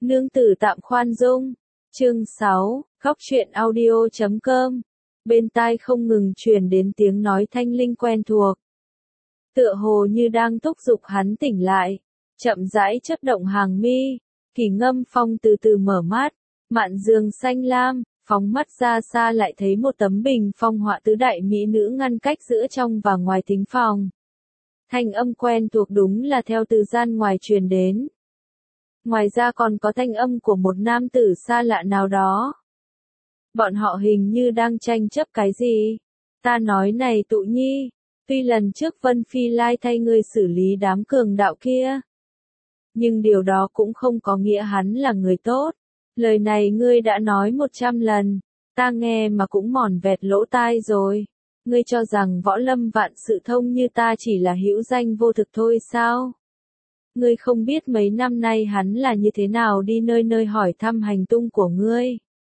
Nương tử tạm khoan dung. Chương 6, Góc truyện audio.com. Bên tai không ngừng truyền đến tiếng nói thanh linh quen thuộc. Tựa hồ như đang thúc giục hắn tỉnh lại. Chậm rãi chớp động hàng mi. Kỳ Ngâm Phong từ từ mở mắt. Mạn giường xanh lam, phóng mắt ra xa lại thấy một tấm bình phong họa tứ đại mỹ nữ ngăn cách giữa trong và ngoài thính phòng. Thanh âm quen thuộc đúng là theo từ gian ngoài truyền đến. Ngoài ra còn có thanh âm của một nam tử xa lạ nào đó. Bọn họ hình như đang tranh chấp cái gì. Ta nói này Tụ Nhi, tuy lần trước Vân Phi Lai thay ngươi xử lý đám cường đạo kia, nhưng điều đó cũng không có nghĩa hắn là người tốt. Lời này ngươi đã nói 100 lần, ta nghe mà cũng mòn vẹt lỗ tai rồi. Ngươi cho rằng võ lâm vạn sự thông như ta chỉ là hữu danh vô thực thôi sao? Ngươi không biết mấy năm nay hắn là như thế nào đi nơi nơi hỏi thăm hành tung của ngươi.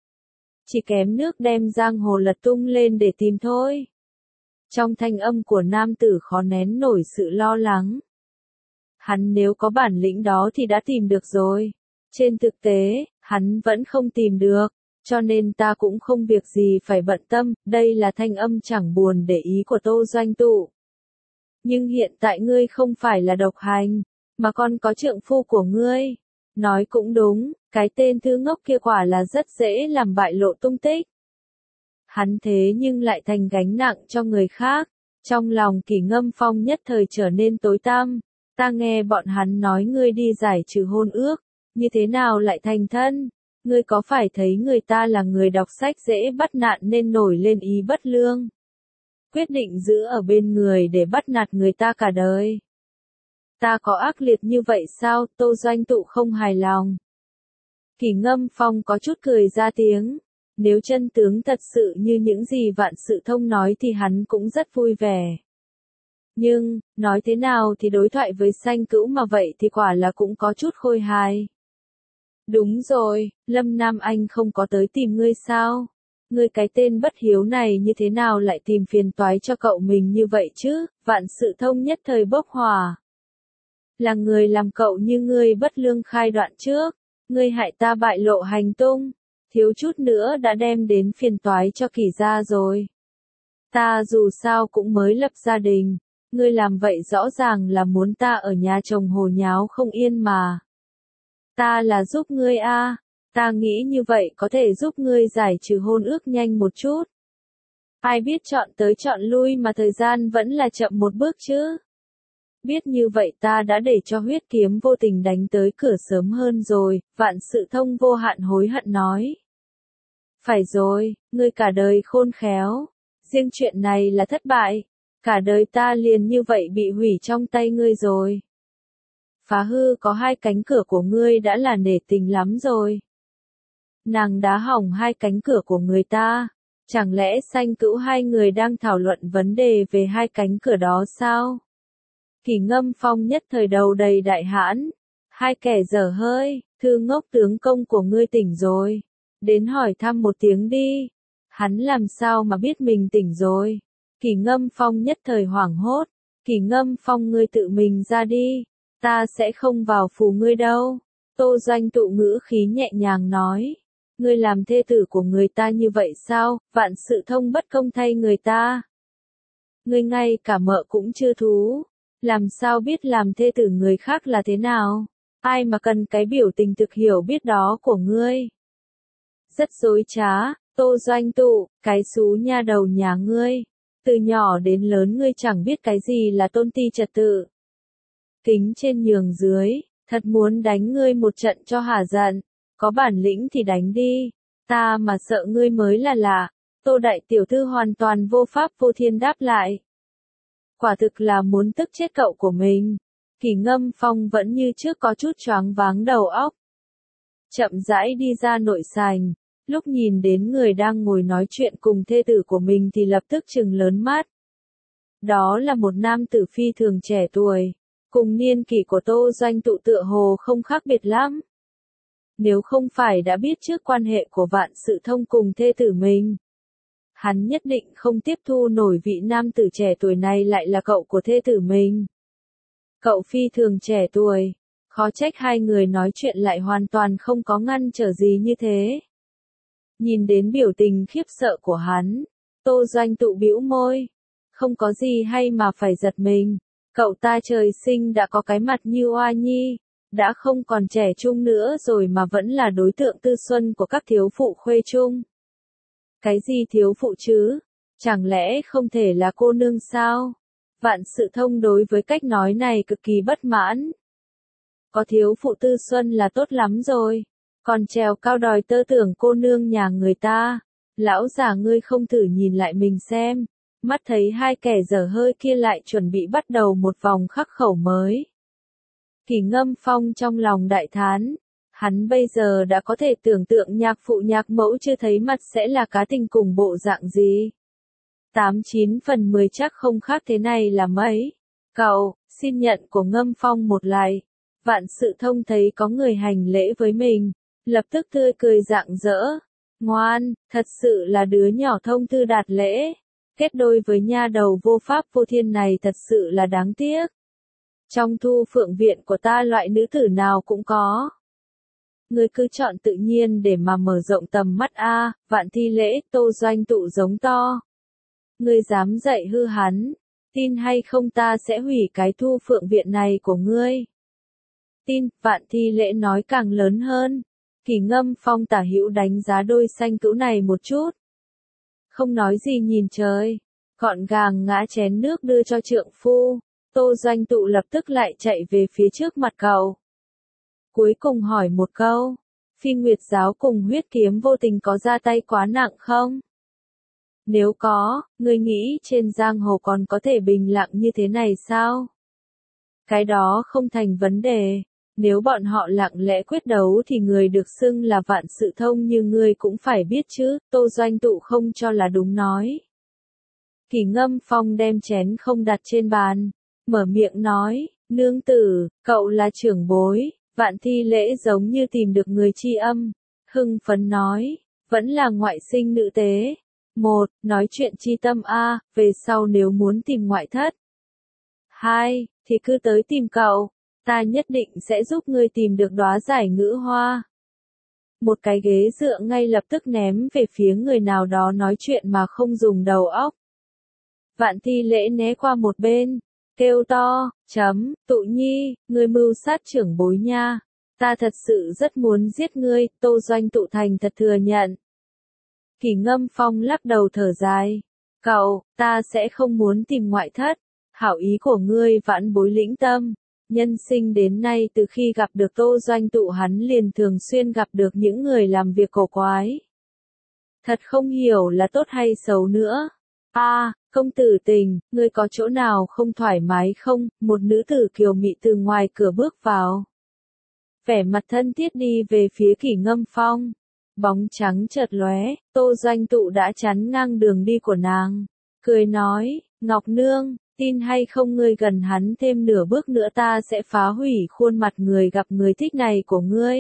Chỉ kém nước đem giang hồ lật tung lên để tìm thôi. Trong thanh âm của nam tử khó nén nổi sự lo lắng. Hắn nếu có bản lĩnh đó thì đã tìm được rồi. Trên thực tế, hắn vẫn không tìm được, cho nên ta cũng không việc gì phải bận tâm, đây là thanh âm chẳng buồn để ý của Tô Doanh Tụ. Nhưng hiện tại ngươi không phải là độc hành, mà còn có trượng phu của ngươi. Nói cũng đúng, cái tên thứ ngốc kia quả là rất dễ làm bại lộ tung tích. Hắn thế nhưng lại thành gánh nặng cho người khác. Trong lòng Kỳ Ngâm Phong nhất thời trở nên tối tăm. Ta nghe bọn hắn nói ngươi đi giải trừ hôn ước, như thế nào lại thành thân? Ngươi có phải thấy người ta là người đọc sách dễ bắt nạt nên nổi lên ý bất lương? Quyết định giữ ở bên người để bắt nạt người ta cả đời. Ta có ác liệt như vậy sao? Tô Doanh Tụ không hài lòng. Kỳ Ngâm Phong có chút cười ra tiếng. Nếu chân tướng thật sự như những gì vạn sự thông nói thì hắn cũng rất vui vẻ. Nhưng, nói thế nào thì đối thoại với Sanh Cữu mà vậy thì quả là cũng có chút khôi hài. Đúng rồi, Lâm Nam Anh không có tới tìm ngươi sao? Ngươi cái tên bất hiếu này như thế nào lại tìm phiền toái cho cậu mình như vậy chứ? Vạn sự thông nhất thời bốc hỏa. Là người làm cậu như ngươi bất lương khai đoạn trước. Ngươi hại ta bại lộ hành tung. Thiếu chút nữa đã đem đến phiền toái cho Kỳ gia rồi. Ta dù sao cũng mới lập gia đình. Ngươi làm vậy rõ ràng là muốn ta ở nhà chồng hồ nháo không yên mà. Ta là giúp ngươi a, ta nghĩ như vậy có thể giúp ngươi giải trừ hôn ước nhanh một chút. Ai biết chọn tới chọn lui mà thời gian vẫn là chậm một bước chứ. Biết như vậy ta đã để cho huyết kiếm vô tình đánh tới cửa sớm hơn rồi, vạn sự thông vô hạn hối hận nói. Phải rồi, ngươi cả đời khôn khéo. Riêng chuyện này là thất bại. Cả đời ta liền như vậy bị hủy trong tay ngươi rồi. Phá hư có hai cánh cửa của ngươi đã là nể tình lắm rồi. Nàng đá hỏng hai cánh cửa của người ta. Chẳng lẽ Sanh Cữu hai người đang thảo luận vấn đề về hai cánh cửa đó sao? Kỳ Ngâm Phong nhất thời đầu đầy đại hãn. Hai kẻ dở hơi, thư ngốc tướng công của ngươi tỉnh rồi. Đến hỏi thăm một tiếng đi. Hắn làm sao mà biết mình tỉnh rồi? Kỳ Ngâm Phong nhất thời hoảng hốt. Kỳ Ngâm Phong ngươi tự mình ra đi. Ta sẽ không vào phủ ngươi đâu. Tô Doanh Tụ ngữ khí nhẹ nhàng nói. Ngươi làm thê tử của người ta như vậy sao? Vạn sự thông bất công thay người ta. Ngươi ngay cả mợ cũng chưa thú. Làm sao biết làm thê tử người khác là thế nào? Ai mà cần cái biểu tình thực hiểu biết đó của ngươi? Rất dối trá, Tô Doanh Tụ, cái xú nha đầu nhà ngươi. Từ nhỏ đến lớn ngươi chẳng biết cái gì là tôn ti trật tự. Kính trên nhường dưới, thật muốn đánh ngươi một trận cho hả giận. Có bản lĩnh thì đánh đi. Ta mà sợ ngươi mới là lạ. Tô đại tiểu thư hoàn toàn vô pháp vô thiên đáp lại. Quả thực là muốn tức chết cậu của mình. Kỳ Ngâm Phong vẫn như trước có chút choáng váng đầu óc. Chậm rãi đi ra nội sảnh. Lúc nhìn đến người đang ngồi nói chuyện cùng thê tử của mình thì lập tức trừng lớn mắt. Đó là một nam tử phi thường trẻ tuổi. Cùng niên kỷ của Tô Doanh Tụ tựa hồ không khác biệt lắm. Nếu không phải đã biết trước quan hệ của vạn sự thông cùng thê tử mình, hắn nhất định không tiếp thu nổi vị nam tử trẻ tuổi này lại là cậu của thê tử mình. Cậu phi thường trẻ tuổi, Khó trách hai người nói chuyện lại hoàn toàn không có ngăn trở gì như thế. Nhìn đến biểu tình khiếp sợ của hắn, Tô Doanh Tụ bĩu môi. Không có gì hay mà phải giật mình. Cậu ta trời sinh đã có cái mặt như oa nhi, đã không còn trẻ trung nữa rồi mà vẫn là đối tượng tư xuân của các thiếu phụ khuê trung. Cái gì thiếu phụ chứ? Chẳng lẽ không thể là cô nương sao? Vạn Sự Thông đối với cách nói này cực kỳ bất mãn. Có thiếu phụ tư xuân là tốt lắm rồi, còn trèo cao đòi tơ tưởng cô nương nhà người ta. Lão già ngươi không thử nhìn lại mình xem. Mắt thấy hai kẻ dở hơi kia lại chuẩn bị bắt đầu một vòng khắc khẩu mới. Kỷ Ngâm Phong trong lòng đại thán. Hắn bây giờ đã có thể tưởng tượng nhạc phụ nhạc mẫu chưa thấy mặt sẽ là cá tình cùng bộ dạng gì. 89/10 chắc không khác thế này là mấy. Cậu, xin nhận của Ngâm Phong một lại. Vạn Sự Thông thấy có người hành lễ với mình, lập tức tươi cười rạng rỡ. Ngoan, thật sự là đứa nhỏ thông thư đạt lễ. Kết đôi với nha đầu vô pháp vô thiên này thật sự là đáng tiếc. Trong Thu Phượng viện của ta loại nữ tử nào cũng có. Ngươi cứ chọn tự nhiên để mà mở rộng tầm mắt a. Vạn Thi Lễ, Tô Doanh Tụ giống to. Ngươi dám dạy hư hắn, tin hay không ta sẽ hủy cái Thu Phượng viện này của ngươi. Tin, Vạn Thi Lễ nói càng lớn hơn. Kỷ Ngâm Phong tả hữu đánh giá đôi sanh cữu này một chút. Không nói gì nhìn trời, gọn gàng ngã chén nước đưa cho trượng phu. Tô Doanh Tụ lập tức lại chạy về phía trước mặt cậu. Cuối cùng hỏi một câu, Phi Nguyệt giáo cùng Huyết Kiếm vô tình có ra tay quá nặng không? Nếu có, ngươi nghĩ trên giang hồ còn có thể bình lặng như thế này sao? Cái đó không thành vấn đề. Nếu bọn họ lặng lẽ quyết đấu thì người được xưng là Vạn Sự Thông như ngươi cũng phải biết chứ. Tô Doanh Tụ không cho là đúng nói. Kỷ Ngâm Phong đem chén không đặt trên bàn, mở miệng nói, nương tử, cậu là trưởng bối. Vạn Thi Lễ giống như tìm được người tri âm, hưng phấn nói, vẫn là ngoại sinh nữ tế. Nói chuyện chi tâm a, về sau nếu muốn tìm ngoại thất. 2, thì cứ tới tìm cậu, ta nhất định sẽ giúp ngươi tìm được đóa giải ngữ hoa. Một cái ghế dựa ngay lập tức ném về phía người nào đó nói chuyện mà không dùng đầu óc. Vạn Thi Lễ né qua một bên, kêu to, Tụ Nhi, ngươi mưu sát trưởng bối nha. Ta thật sự rất muốn giết ngươi. Tô Doanh Tụ thành thật thừa nhận. Kỷ Ngâm Phong lắc đầu thở dài. Cậu, ta sẽ không muốn tìm ngoại thất. Hảo ý của ngươi vãn bối lĩnh tâm. Nhân sinh đến nay từ khi gặp được Tô Doanh Tụ hắn liền thường xuyên gặp được những người làm việc cổ quái. Thật không hiểu là tốt hay xấu nữa. Công tử Tình, ngươi có chỗ nào không thoải mái không? Một nữ tử kiều mị từ ngoài cửa bước vào. Vẻ mặt thân thiết đi về phía Kỷ Ngâm Phong. Bóng trắng chợt lóe, Tô Doanh Tụ đã chắn ngang đường đi của nàng. Cười nói, Ngọc Nương, tin hay không ngươi gần hắn thêm nửa bước nữa ta sẽ phá hủy khuôn mặt người gặp người thích này của ngươi.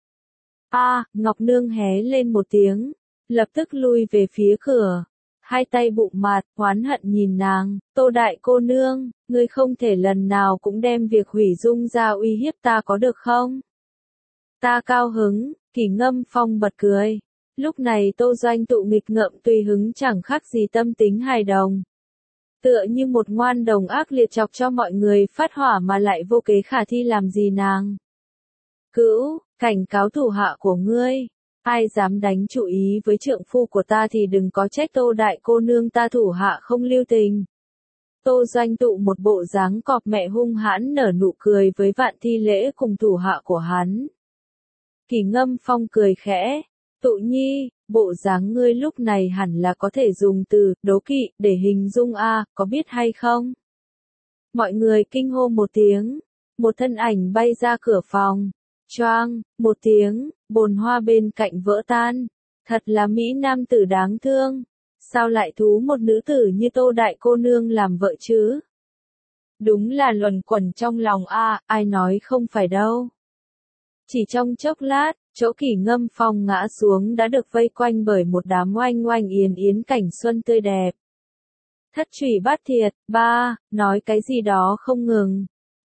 Ngọc Nương hé lên một tiếng, lập tức lui về phía cửa. Hai tay bụng mặt, oán hận nhìn nàng, Tô đại cô nương, ngươi không thể lần nào cũng đem việc hủy dung ra uy hiếp ta có được không? Ta cao hứng. Kỷ Ngâm Phong bật cười. Lúc này Tô Doanh Tụ nghịch ngợm tùy hứng chẳng khác gì tâm tính hài đồng. Tựa như một ngoan đồng ác liệt chọc cho mọi người phát hỏa mà lại vô kế khả thi làm gì nàng. Cữu, cảnh cáo thủ hạ của ngươi. Ai dám đánh chủ ý với trượng phu của ta thì đừng có trách Tô đại cô nương ta thủ hạ không lưu tình. Tô Doanh Tụ một bộ dáng cọp mẹ hung hãn nở nụ cười với Vạn Thi Lễ cùng thủ hạ của hắn. Kỷ Ngâm Phong cười khẽ, Tụ Nhi, bộ dáng ngươi lúc này hẳn là có thể dùng từ đố kỵ để hình dung có biết hay không? Mọi người kinh hô một tiếng, một thân ảnh bay ra cửa phòng, choang, một tiếng, bồn hoa bên cạnh vỡ tan, thật là mỹ nam tử đáng thương, sao lại thú một nữ tử như Tô đại cô nương làm vợ chứ? Đúng là luẩn quẩn trong lòng ai nói không phải đâu. Chỉ trong chốc lát, chỗ Kỷ Ngâm Phong ngã xuống đã được vây quanh bởi một đám oanh oanh yến yến cảnh xuân tươi đẹp. Thất trùy bát thiệt, nói cái gì đó không ngừng.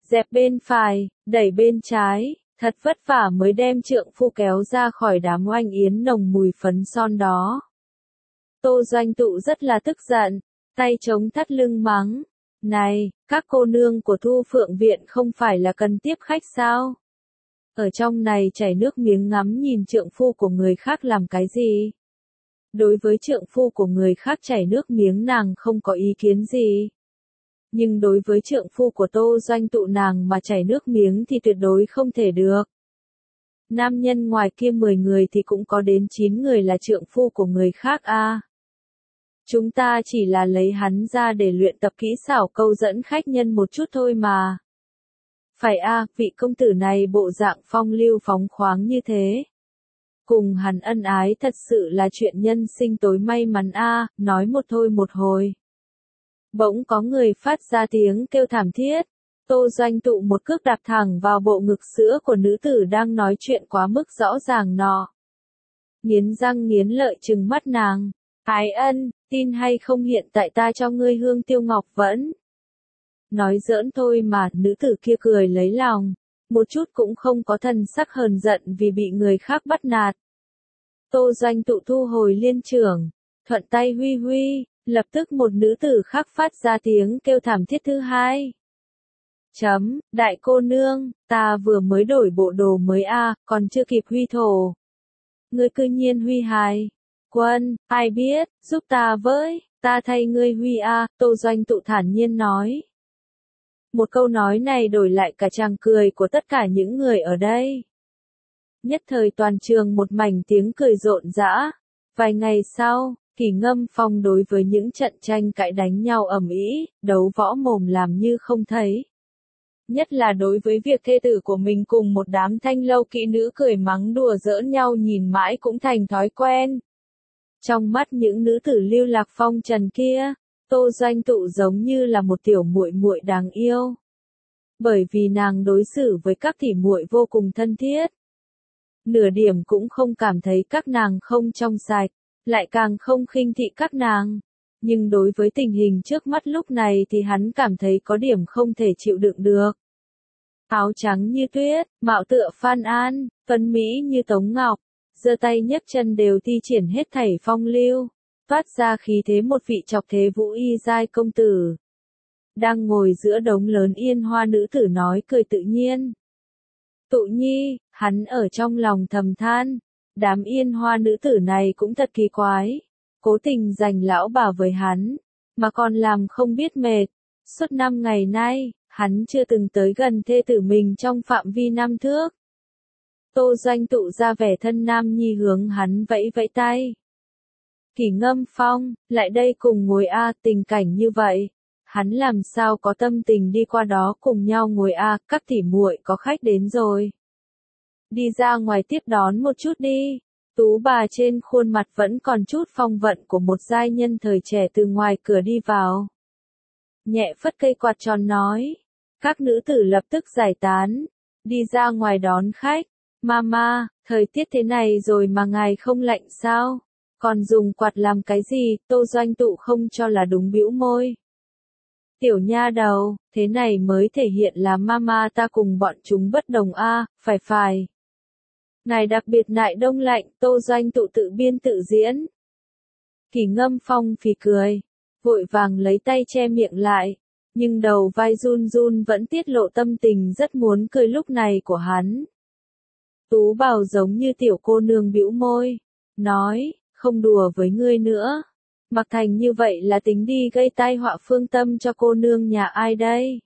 dẹp bên phải, đẩy bên trái, thật vất vả mới đem trượng phu kéo ra khỏi đám oanh yến nồng mùi phấn son đó. Tô Doanh Tụ rất là tức giận, tay chống thắt lưng mắng. Này, các cô nương của Thu Phượng Viện không phải là cần tiếp khách sao? Ở trong này chảy nước miếng ngắm nhìn trượng phu của người khác làm cái gì? Đối với trượng phu của người khác chảy nước miếng nàng không có ý kiến gì. Nhưng đối với trượng phu của Tô Doanh Tụ nàng mà chảy nước miếng thì tuyệt đối không thể được. Nam nhân ngoài kia 10 người thì cũng có đến 9 người là trượng phu của người khác a. Chúng ta chỉ là lấy hắn ra để luyện tập kỹ xảo câu dẫn khách nhân một chút thôi mà. Phải a, vị công tử này bộ dạng phong lưu phóng khoáng như thế. Cùng hắn ân ái thật sự là chuyện nhân sinh tối may mắn a, nói một thôi một hồi. Bỗng có người phát ra tiếng kêu thảm thiết. Tô Doanh Tụ một cước đạp thẳng vào bộ ngực sữa của nữ tử đang nói chuyện quá mức rõ ràng nọ. Nghiến răng nghiến lợi trừng mắt nàng. Ái Ân, tin hay không hiện tại ta cho ngươi hương tiêu ngọc vẫn. Nói giỡn thôi mà, nữ tử kia cười lấy lòng, một chút cũng không có thần sắc hờn giận vì bị người khác bắt nạt. Tô Doanh Tụ thu hồi liên trưởng, thuận tay huy huy, lập tức một nữ tử khác phát ra tiếng kêu thảm thiết thứ hai. Đại cô nương, ta vừa mới đổi bộ đồ mới a, còn chưa kịp huy thổ. Ngươi cư nhiên huy hài. Quân, ai biết, giúp ta với, ta thay ngươi huy a, Tô Doanh Tụ thản nhiên nói. Một câu nói này đổi lại cả tràng cười của tất cả những người ở đây. Nhất thời toàn trường một mảnh tiếng cười rộn rã. Vài ngày sau, Kỷ Ngâm Phong đối với những trận tranh cãi đánh nhau ầm ĩ, đấu võ mồm làm như không thấy. Nhất là đối với việc thê tử của mình cùng một đám thanh lâu kỹ nữ cười mắng đùa giỡn nhau nhìn mãi cũng thành thói quen. Trong mắt những nữ tử lưu lạc phong trần kia, Tô Doanh Tụ giống như là một tiểu muội muội đáng yêu. Bởi vì nàng đối xử với các tỷ muội vô cùng thân thiết. Nửa điểm cũng không cảm thấy các nàng không trong sạch, lại càng không khinh thị các nàng. Nhưng đối với tình hình trước mắt lúc này thì hắn cảm thấy có điểm không thể chịu đựng được. Áo trắng như tuyết, mạo tựa Phan An, tuấn mỹ như Tống Ngọc, giơ tay nhấc chân đều thi triển hết thảy phong lưu, toát ra khí thế một vị chọc thế vũ y giai công tử. Đang ngồi giữa đống lớn yên hoa nữ tử nói cười tự nhiên. Tụ Nhi, hắn ở trong lòng thầm than, đám yên hoa nữ tử này cũng thật kỳ quái, cố tình giành lão bà với hắn, mà còn làm không biết mệt. Suốt 5 ngày nay, hắn chưa từng tới gần thê tử mình trong phạm vi 5 thước. Tô Doanh Tụ ra vẻ thân nam nhi hướng hắn vẫy vẫy tay. Kỷ Ngâm Phong, lại đây cùng ngồi a, tình cảnh như vậy, hắn làm sao có tâm tình đi qua đó cùng nhau ngồi a, các tỷ muội có khách đến rồi. Đi ra ngoài tiếp đón một chút đi. Tú bà trên khuôn mặt vẫn còn chút phong vận của một giai nhân thời trẻ từ ngoài cửa đi vào. Nhẹ phất cây quạt tròn nói. Các nữ tử lập tức giải tán, đi ra ngoài đón khách. Mama, thời tiết thế này rồi mà ngài không lạnh sao? Còn dùng quạt làm cái gì? Tô Doanh Tụ không cho là đúng bĩu môi. Tiểu nha đầu, thế này mới thể hiện là mama ta cùng bọn chúng bất đồng a, phải. Ngài đặc biệt nại đông lạnh, Tô Doanh Tụ tự biên tự diễn. Kỷ Ngâm Phong phì cười, vội vàng lấy tay che miệng lại, nhưng đầu vai run run vẫn tiết lộ tâm tình rất muốn cười lúc này của hắn. Tú Bảo giống như tiểu cô nương bĩu môi, nói, không đùa với ngươi nữa. Mặc thành như vậy là tính đi gây tai họa phương tâm cho cô nương nhà ai đây?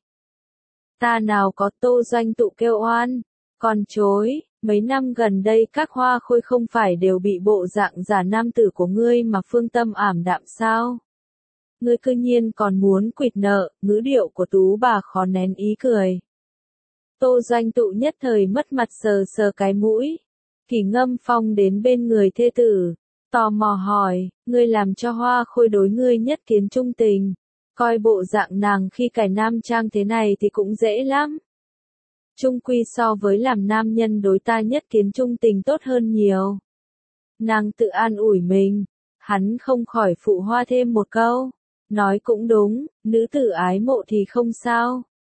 Ta nào có, Tô Doanh Tụ kêu oan, còn chối, mấy năm gần đây các hoa khôi không phải đều bị bộ dạng giả nam tử của ngươi mà phương tâm ảm đạm sao? Ngươi cư nhiên còn muốn quỵt nợ, ngữ điệu của Tú bà khó nén ý cười. Tô Doanh Tụ nhất thời mất mặt sờ sờ cái mũi. Kỷ Ngâm Phong đến bên người thê tử, tò mò hỏi, ngươi làm cho hoa khôi đối ngươi nhất kiến trung tình, coi bộ dạng nàng khi cải nam trang thế này thì cũng dễ lắm. Trung quy so với làm nam nhân đối ta nhất kiến trung tình tốt hơn nhiều. Nàng tự an ủi mình, hắn không khỏi phụ hoa thêm một câu, nói cũng đúng, nữ tử ái mộ thì không sao,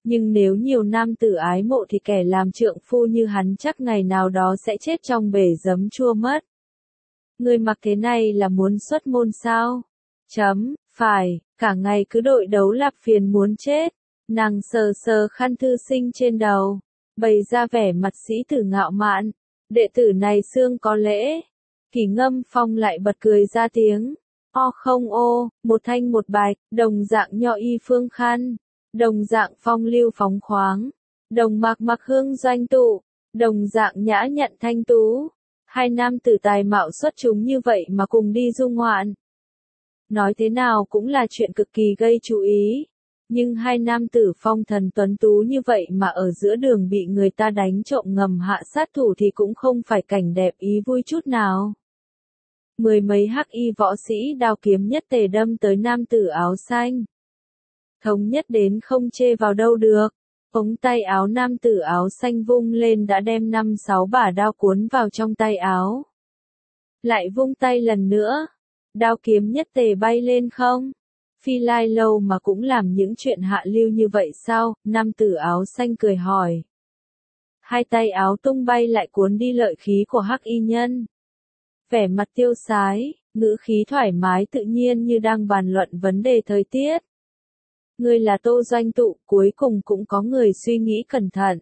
Nhưng nếu nhiều nam tử ái mộ thì kẻ làm trượng phu như hắn chắc ngày nào đó sẽ chết trong bể giấm chua mất. Ngươi mặc thế này là muốn xuất môn sao? Phải, cả ngày cứ đội đấu lạp phiền muốn chết. Nàng sờ sờ khăn thư sinh trên đầu, bày ra vẻ mặt sĩ tử ngạo mạn. Đệ tử này xương có lễ. Kỷ Ngâm Phong lại bật cười ra tiếng. O không ô, một thanh một bạch, đồng dạng nho y phương khăn, đồng dạng phong lưu phóng khoáng, đồng mạc mặc hương doanh tụ, đồng dạng nhã nhặn thanh tú. Hai nam tử tài mạo xuất chúng như vậy mà cùng đi du ngoạn. Nói thế nào cũng là chuyện cực kỳ gây chú ý. Nhưng hai nam tử phong thần tuấn tú như vậy mà ở giữa đường bị người ta đánh trộm ngầm hạ sát thủ thì cũng không phải cảnh đẹp ý vui chút nào. Mười mấy hắc y võ sĩ đao kiếm nhất tề đâm tới nam tử áo xanh. Thống nhất đến không chê vào đâu được. Ống tay áo nam tử áo xanh vung lên đã đem 5-6 bả đao cuốn vào trong tay áo. Lại vung tay lần nữa. Đao kiếm nhất tề bay lên không? Phi Lai Lâu mà cũng làm những chuyện hạ lưu như vậy sao? Nam tử áo xanh cười hỏi. Hai tay áo tung bay lại cuốn đi lợi khí của hắc y nhân. Vẻ mặt tiêu sái, ngữ khí thoải mái tự nhiên như đang bàn luận vấn đề thời tiết. Ngươi là Tô Doanh Tụ, cuối cùng cũng có người suy nghĩ cẩn thận.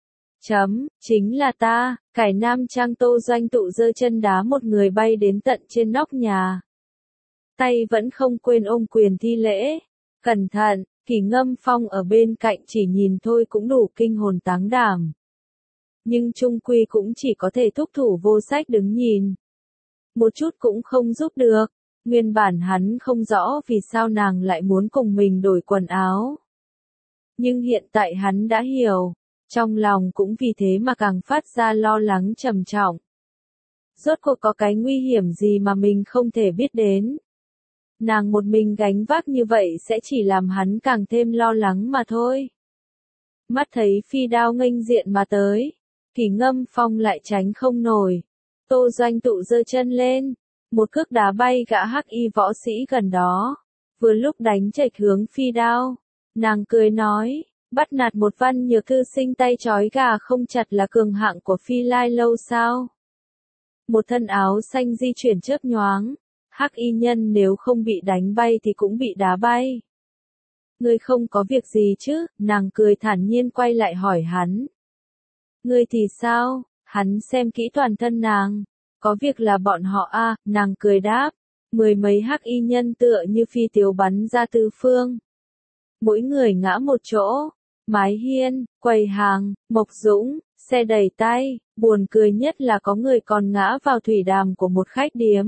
Chính là ta, cải nam trang Tô Doanh Tụ giơ chân đá một người bay đến tận trên nóc nhà. Tay vẫn không quên ôm quyền thi lễ. Cẩn thận, Kỷ Ngâm Phong ở bên cạnh chỉ nhìn thôi cũng đủ kinh hồn táng đảm. Nhưng chung quy cũng chỉ có thể thúc thủ vô sách đứng nhìn. Một chút cũng không giúp được. Nguyên bản hắn không rõ vì sao nàng lại muốn cùng mình đổi quần áo. Nhưng hiện tại hắn đã hiểu. Trong lòng cũng vì thế mà càng phát ra lo lắng trầm trọng. Rốt cuộc có cái nguy hiểm gì mà mình không thể biết đến. Nàng một mình gánh vác như vậy sẽ chỉ làm hắn càng thêm lo lắng mà thôi. Mắt thấy phi đao nghênh diện mà tới. Kỷ Ngâm Phong lại tránh không nổi. Tô Doanh Tụ giơ chân lên. Một cước đá bay gã hắc y võ sĩ gần đó. Vừa lúc đánh chệch hướng phi đao. Nàng cười nói. Bắt nạt một văn nhược thư sinh tay trói gà không chặt là cường hạng của Phi Lai Lâu sao? Một thân áo xanh di chuyển chớp nhoáng. Hắc y nhân nếu không bị đánh bay thì cũng bị đá bay. Ngươi không có việc gì chứ? Nàng cười thản nhiên quay lại hỏi hắn. Ngươi thì sao? Hắn xem kỹ toàn thân nàng. Có việc là bọn họ a, nàng cười đáp. Mười mấy hắc y nhân tựa như phi tiêu bắn ra tứ phương. Mỗi người ngã một chỗ. Mái hiên, quầy hàng, mộc dũng, xe đẩy tay. Buồn cười nhất là có người còn ngã vào thủy đàm của một khách điếm.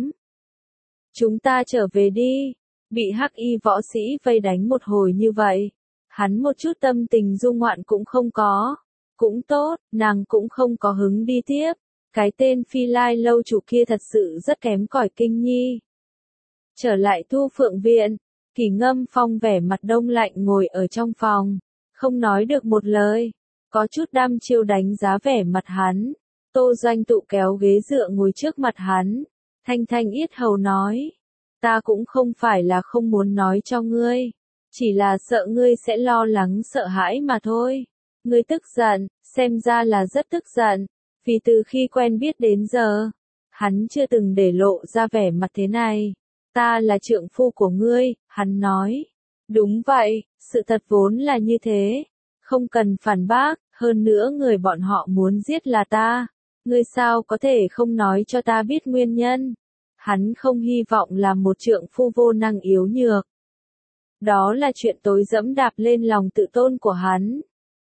Chúng ta trở về đi. Bị hắc y võ sĩ vây đánh một hồi như vậy. Hắn một chút tâm tình du ngoạn cũng không có. Cũng tốt, nàng cũng không có hứng đi tiếp. Cái tên Phi Lai Lâu chủ kia thật sự rất kém cỏi kinh nhi. Trở lại Thu Phượng Viện, Kỷ Ngâm Phong vẻ mặt đông lạnh ngồi ở trong phòng. Không nói được một lời. Có chút đăm chiêu đánh giá vẻ mặt hắn. Tô Doanh Tụ kéo ghế dựa ngồi trước mặt hắn. Thanh thanh yết hầu nói. Ta cũng không phải là không muốn nói cho ngươi. Chỉ là sợ ngươi sẽ lo lắng sợ hãi mà thôi. Ngươi tức giận, xem ra là rất tức giận. Vì từ khi quen biết đến giờ, hắn chưa từng để lộ ra vẻ mặt thế này. Ta là trượng phu của ngươi, hắn nói. Đúng vậy, sự thật vốn là như thế. Không cần phản bác, hơn nữa người bọn họ muốn giết là ta. Ngươi sao có thể không nói cho ta biết nguyên nhân? Hắn không hy vọng làm một trượng phu vô năng yếu nhược. Đó là chuyện tối dẫm đạp lên lòng tự tôn của hắn.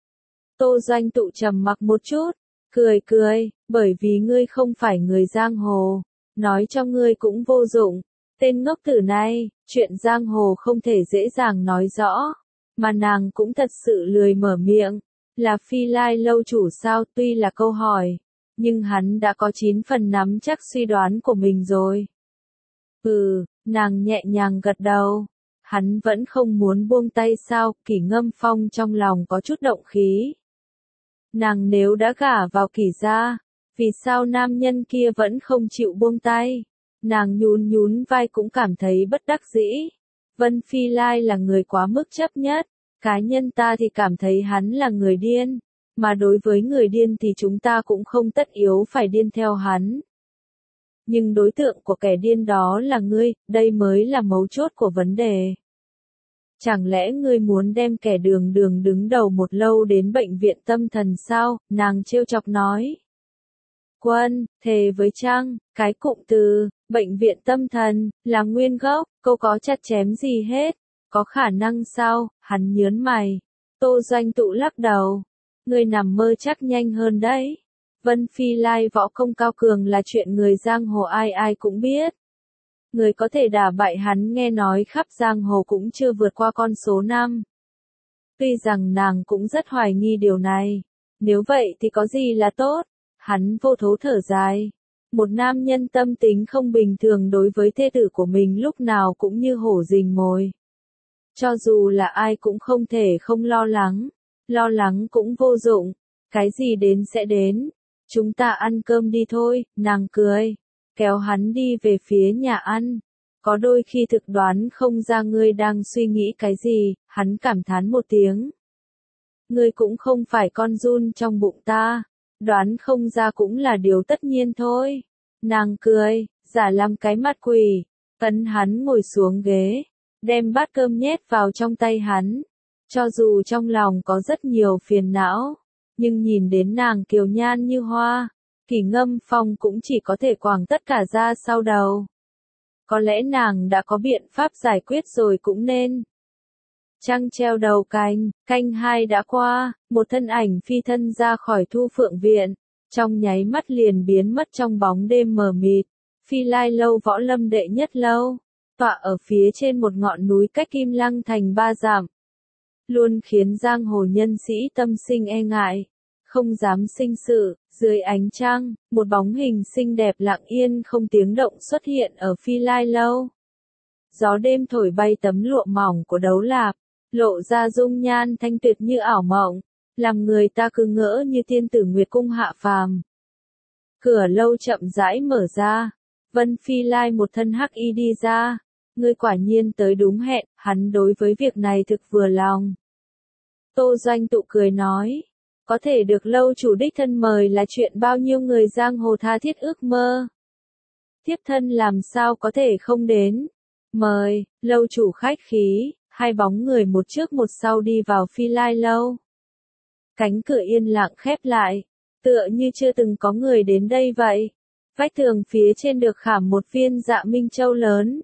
Tô Doanh Tụ trầm mặc một chút, cười, bởi vì ngươi không phải người giang hồ, nói cho ngươi cũng vô dụng. Tên ngốc tử này, chuyện giang hồ không thể dễ dàng nói rõ, mà nàng cũng thật sự lười mở miệng. Là Phi Lai Lâu chủ sao? Tuy là câu hỏi, nhưng hắn đã có 9 phần nắm chắc suy đoán của mình rồi. Nàng nhẹ nhàng gật đầu. Hắn vẫn không muốn buông tay sao? Kỷ Ngâm Phong trong lòng có chút động khí. Nàng nếu đã gả vào Kỷ gia, vì sao nam nhân kia vẫn không chịu buông tay? Nàng nhún vai cũng cảm thấy bất đắc dĩ. Vân Phi Lai là người quá mức chấp nhất. Cá nhân ta thì cảm thấy hắn là người điên, mà đối với người điên thì chúng ta cũng không tất yếu phải điên theo hắn. Nhưng đối tượng của kẻ điên đó là ngươi, đây mới là mấu chốt của vấn đề. Chẳng lẽ ngươi muốn đem kẻ đường đường đứng đầu một lâu đến bệnh viện tâm thần sao? Nàng trêu chọc nói. Quân, thề với Trăng, cái cụm từ, bệnh viện tâm thần, là nguyên gốc, câu có chặt chém gì hết. Có khả năng sao? Hắn nhớn mày. Tô Doanh Tụ lắc đầu. Ngươi nằm mơ chắc nhanh hơn đấy. Vân Phi Lai võ công cao cường là chuyện người giang hồ ai ai cũng biết. Người có thể đả bại hắn nghe nói khắp giang hồ cũng chưa vượt qua con số 5. Tuy rằng nàng cũng rất hoài nghi điều này. Nếu vậy thì có gì là tốt? Hắn vô thố thở dài. Một nam nhân tâm tính không bình thường đối với thê tử của mình lúc nào cũng như hổ rình mồi. Cho dù là ai cũng không thể không lo lắng cũng vô dụng, cái gì đến sẽ đến, chúng ta ăn cơm đi thôi, nàng cười, kéo hắn đi về phía nhà ăn. Có đôi khi thực đoán không ra ngươi đang suy nghĩ cái gì, hắn cảm thán một tiếng. Ngươi cũng không phải con giun trong bụng ta, đoán không ra cũng là điều tất nhiên thôi. Nàng cười, giả làm cái mặt quỷ, ấn hắn ngồi xuống ghế, đem bát cơm nhét vào trong tay hắn. Cho dù trong lòng có rất nhiều phiền não, nhưng nhìn đến nàng kiều nhan như hoa, Kỷ Ngâm Phong cũng chỉ có thể quàng tất cả ra sau đầu. Có lẽ nàng đã có biện pháp giải quyết rồi cũng nên. Trăng treo đầu canh 2 đã qua, một thân ảnh phi thân ra khỏi Thu Phượng Viện, trong nháy mắt liền biến mất trong bóng đêm mờ mịt. Phi Lai lâu võ lâm đệ nhất lâu, tọa ở phía trên một ngọn núi cách Kim Lăng thành 3 dặm. Luôn khiến giang hồ nhân sĩ tâm sinh e ngại, không dám sinh sự. Dưới ánh trăng, một bóng hình xinh đẹp lặng yên không tiếng động xuất hiện ở Phi Lai lâu. Gió đêm thổi bay tấm lụa mỏng của Đấu Lạp, lộ ra dung nhan thanh tuyệt như ảo mộng, làm người ta cứ ngỡ như tiên tử Nguyệt cung hạ phàm. Cửa lâu chậm rãi mở ra, Vân Phi Lai một thân hắc y đi ra. Ngươi quả nhiên tới đúng hẹn, hắn đối với việc này thực vừa lòng. Tô Doanh Tụ cười nói, có thể được lâu chủ đích thân mời là chuyện bao nhiêu người giang hồ tha thiết ước mơ. Thiếp thân làm sao có thể không đến. Mời, lâu chủ khách khí, hai bóng người một trước một sau đi vào Phi Lai lâu. Cánh cửa yên lặng khép lại, tựa như chưa từng có người đến đây vậy. Vách tường phía trên được khảm một viên dạ minh châu lớn,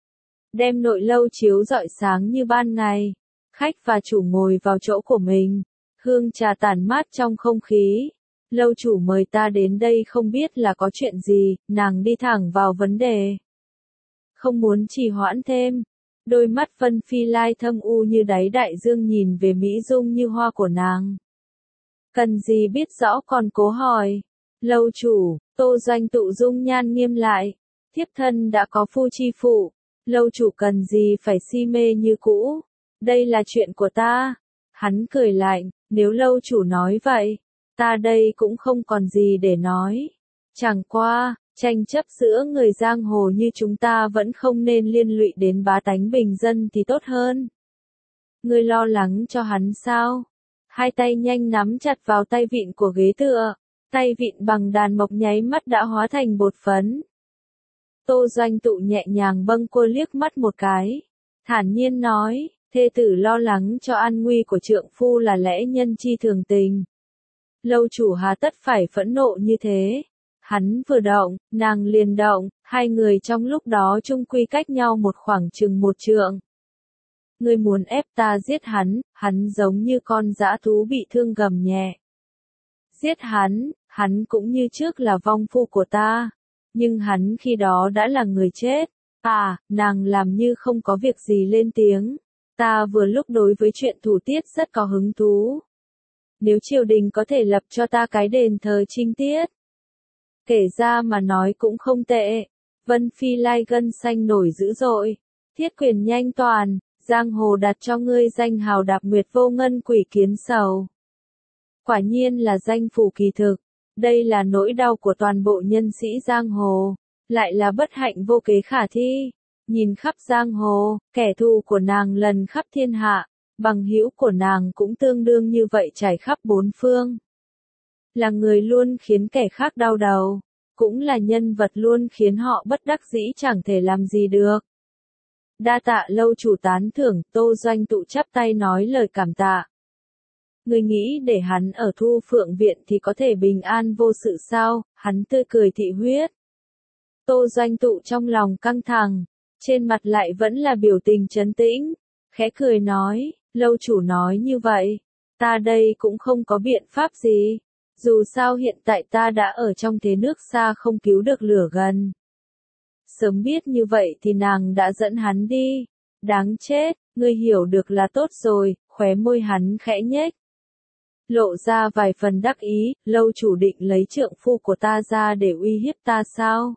đem nội lâu chiếu rọi sáng như ban ngày. Khách và chủ ngồi vào chỗ của mình, hương trà tản mát trong không khí. Lâu chủ mời ta đến đây không biết là có chuyện gì, nàng đi thẳng vào vấn đề. Không muốn trì hoãn thêm, đôi mắt Vân Phi Lai thâm u như đáy đại dương nhìn về mỹ dung như hoa của nàng. Cần gì biết rõ còn cố hỏi. Lâu chủ, Tô Doanh Tụ dung nhan nghiêm lại. Thiếp thân đã có phu chi phụ, lâu chủ cần gì phải si mê như cũ. Đây là chuyện của ta. Hắn cười lạnh, nếu lâu chủ nói vậy, ta đây cũng không còn gì để nói. Chẳng qua, tranh chấp giữa người giang hồ như chúng ta vẫn không nên liên lụy đến bá tánh bình dân thì tốt hơn. Ngươi lo lắng cho hắn sao? Hai tay nhanh nắm chặt vào tay vịn của ghế tựa, tay vịn bằng đàn mộc nháy mắt đã hóa thành bột phấn. Tô Doanh Tụ nhẹ nhàng bâng quơ liếc mắt một cái, thản nhiên nói, thê tử lo lắng cho an nguy của trượng phu là lẽ nhân chi thường tình. Lâu chủ hà tất phải phẫn nộ như thế. Hắn vừa động, nàng liền động, hai người trong lúc đó chung quy cách nhau một khoảng chừng 1 trượng. Ngươi muốn ép ta giết hắn, hắn giống như con dã thú bị thương gầm nhẹ. Giết hắn cũng như trước là vong phu của ta. Nhưng hắn khi đó đã là người chết. À, nàng làm như không có việc gì lên tiếng. Ta vừa lúc đối với chuyện thủ tiết rất có hứng thú. Nếu triều đình có thể lập cho ta cái đền thờ trinh tiết, kể ra mà nói cũng không tệ. Vân Phi Lai gân xanh nổi dữ dội. Thiết quyền nhanh toàn, giang hồ đặt cho ngươi danh hào đạp nguyệt vô ngân quỷ kiến sầu. Quả nhiên là danh phủ kỳ thực. Đây là nỗi đau của toàn bộ nhân sĩ giang hồ, lại là bất hạnh vô kế khả thi. Nhìn khắp giang hồ, kẻ thù của nàng lần khắp thiên hạ, Bằng hữu của nàng cũng tương đương như vậy trải khắp bốn phương. Là người luôn khiến kẻ khác đau đầu, cũng là nhân vật luôn khiến họ bất đắc dĩ chẳng thể làm gì được. Đa tạ lâu chủ tán thưởng, Tô Doanh Tụ chắp tay nói lời cảm tạ. Người nghĩ để hắn ở Thu Phượng Viện thì có thể bình an vô sự sao, hắn tươi cười thị huyết. Tô Doanh Tụ trong lòng căng thẳng, trên mặt lại vẫn là biểu tình trấn tĩnh, khẽ cười nói, lâu chủ nói như vậy, ta đây cũng không có biện pháp gì, dù sao hiện tại ta đã ở trong thế nước xa không cứu được lửa gần. Sớm biết như vậy thì nàng đã dẫn hắn đi, đáng chết, ngươi hiểu được là tốt rồi, khóe môi hắn khẽ nhếch. Lộ ra vài phần đắc ý, lâu chủ định lấy trượng phu của ta ra để uy hiếp ta sao?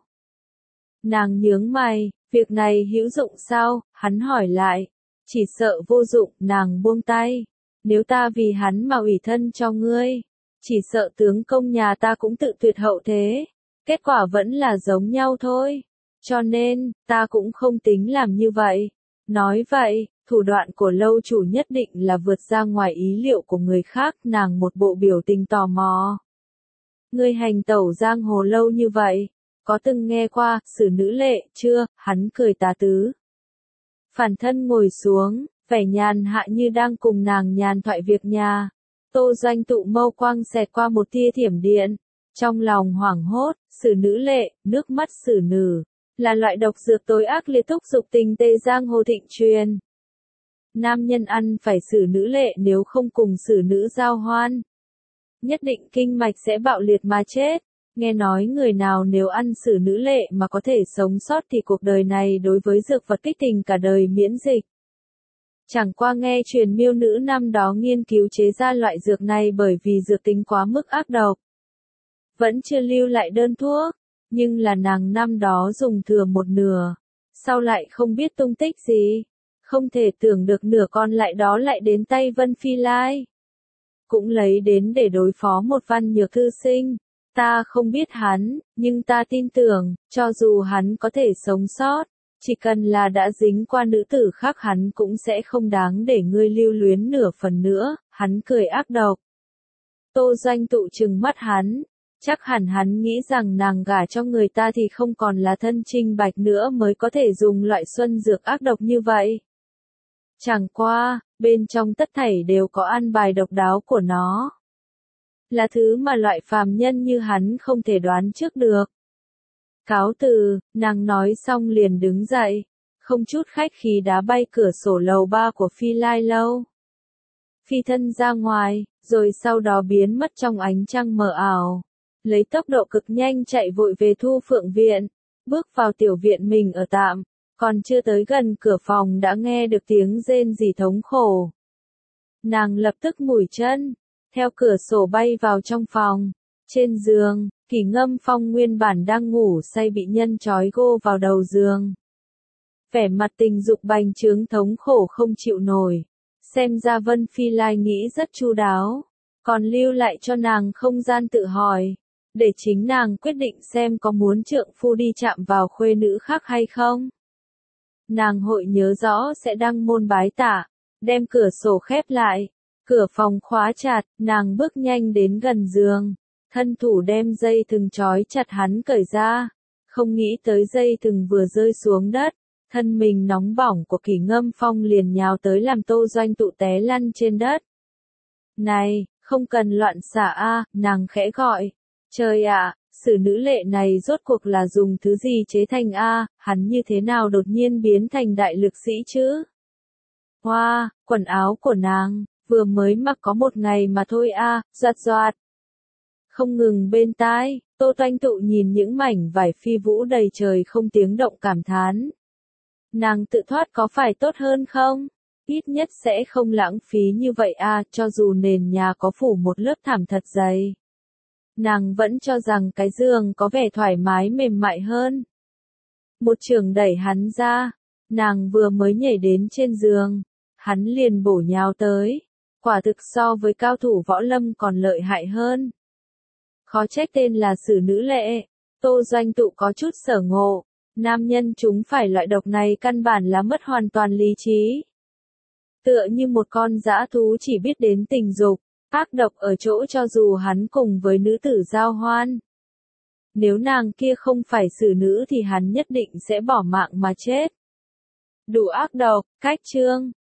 Nàng nhướng mày, việc này hữu dụng sao? Hắn hỏi lại. Chỉ sợ vô dụng, nàng buông tay. Nếu ta vì hắn mà ủy thân cho ngươi, chỉ sợ tướng công nhà ta cũng tự tuyệt hậu thế. Kết quả vẫn là giống nhau thôi. Cho nên, ta cũng không tính làm như vậy. Nói vậy, thủ đoạn của lâu chủ nhất định là vượt ra ngoài ý liệu của người khác, nàng một bộ biểu tình tò mò. Ngươi hành tẩu giang hồ lâu như vậy, có từng nghe qua Sử Nữ Lệ chưa? Hắn cười tà tứ. Phản thân ngồi xuống, vẻ nhàn hạ như đang cùng nàng nhàn thoại việc nhà. Tô Doanh Tụ mâu quang xẹt qua một tia thiểm điện, trong lòng hoảng hốt, Sử Nữ Lệ, nước mắt xử nữ, là loại độc dược tối ác liệt thúc dục tình tê giang hồ thịnh truyền. Nam nhân ăn phải Sử Nữ Lệ nếu không cùng Sử Nữ giao hoan, nhất định kinh mạch sẽ bạo liệt mà chết. Nghe nói người nào nếu ăn Sử Nữ Lệ mà có thể sống sót thì cuộc đời này đối với dược vật kích tình cả đời miễn dịch. Chẳng qua nghe truyền miêu nữ năm đó nghiên cứu chế ra loại dược này bởi vì dược tính quá mức ác độc. Vẫn chưa lưu lại đơn thuốc, nhưng là nàng năm đó dùng thừa một nửa, sau lại không biết tung tích gì. Không thể tưởng được nửa còn lại đó lại đến tay Vân Phi Lai. Cũng lấy đến để đối phó một Văn Nhược thư sinh. Ta không biết hắn, nhưng ta tin tưởng, cho dù hắn có thể sống sót, chỉ cần là đã dính qua nữ tử khác hắn cũng sẽ không đáng để ngươi lưu luyến nửa phần nữa, hắn cười ác độc. Tô Doanh Tụ trừng mắt hắn, chắc hẳn hắn nghĩ rằng nàng gả cho người ta thì không còn là thân trinh bạch nữa mới có thể dùng loại xuân dược ác độc như vậy. Chẳng qua, bên trong tất thảy đều có an bài độc đáo của nó. Là thứ mà loại phàm nhân như hắn không thể đoán trước được. Cáo từ, nàng nói xong liền đứng dậy, không chút khách khí đá bay cửa sổ lầu 3 của Phi Lai Lâu. Phi thân ra ngoài, rồi sau đó biến mất trong ánh trăng mờ ảo. Lấy tốc độ cực nhanh chạy vội về Thu Phượng Viện, bước vào tiểu viện mình ở tạm, còn chưa tới gần cửa phòng đã nghe được tiếng rên rỉ thống khổ. Nàng lập tức mủi chân, theo cửa sổ bay vào trong phòng. Trên giường, Kỷ Ngâm Phong nguyên bản đang ngủ say bị nhân trói gô vào đầu giường. Vẻ mặt tình dục bành trướng thống khổ không chịu nổi. Xem ra Vân Phi Lai nghĩ rất chu đáo, còn lưu lại cho nàng không gian tự hỏi, để chính nàng quyết định xem có muốn trượng phu đi chạm vào khuê nữ khác hay không. Nàng hội nhớ rõ sẽ đăng môn bái tạ, đem cửa sổ khép lại, cửa phòng khóa chặt, nàng bước nhanh đến gần giường, thân thủ đem dây thừng trói chặt hắn cởi ra, không nghĩ tới dây thừng vừa rơi xuống đất, thân mình nóng bỏng của Kỷ Ngâm Phong liền nhào tới làm Tô Doanh Tụ té lăn trên đất. Này, không cần loạn xả a, nàng khẽ gọi. Trời ạ, Sử Nữ Lệ này rốt cuộc là dùng thứ gì chế thành a, hắn như thế nào đột nhiên biến thành đại lực sĩ chứ? Hoa, quần áo của nàng, vừa mới mặc có một ngày mà thôi a, doạt doạt. Không ngừng bên tai, Tô Doanh Tụ nhìn những mảnh vải phi vũ đầy trời không tiếng động cảm thán. Nàng tự thoát có phải tốt hơn không? Ít nhất sẽ không lãng phí như vậy a, cho dù nền nhà có phủ một lớp thảm thật dày. Nàng vẫn cho rằng cái giường có vẻ thoải mái mềm mại hơn. Một chưởng đẩy hắn ra, nàng vừa mới nhảy đến trên giường, hắn liền bổ nhào tới, quả thực so với cao thủ võ lâm còn lợi hại hơn. Khó trách tên là Sử Nữ Lệ, Tô Doanh Tụ có chút sở ngộ, nam nhân chúng phải loại độc này căn bản là mất hoàn toàn lý trí. Tựa như một con dã thú chỉ biết đến tình dục, ác độc ở chỗ cho dù hắn cùng với nữ tử giao hoan. Nếu nàng kia không phải xử nữ thì hắn nhất định sẽ bỏ mạng mà chết. Đủ ác độc, cách chương.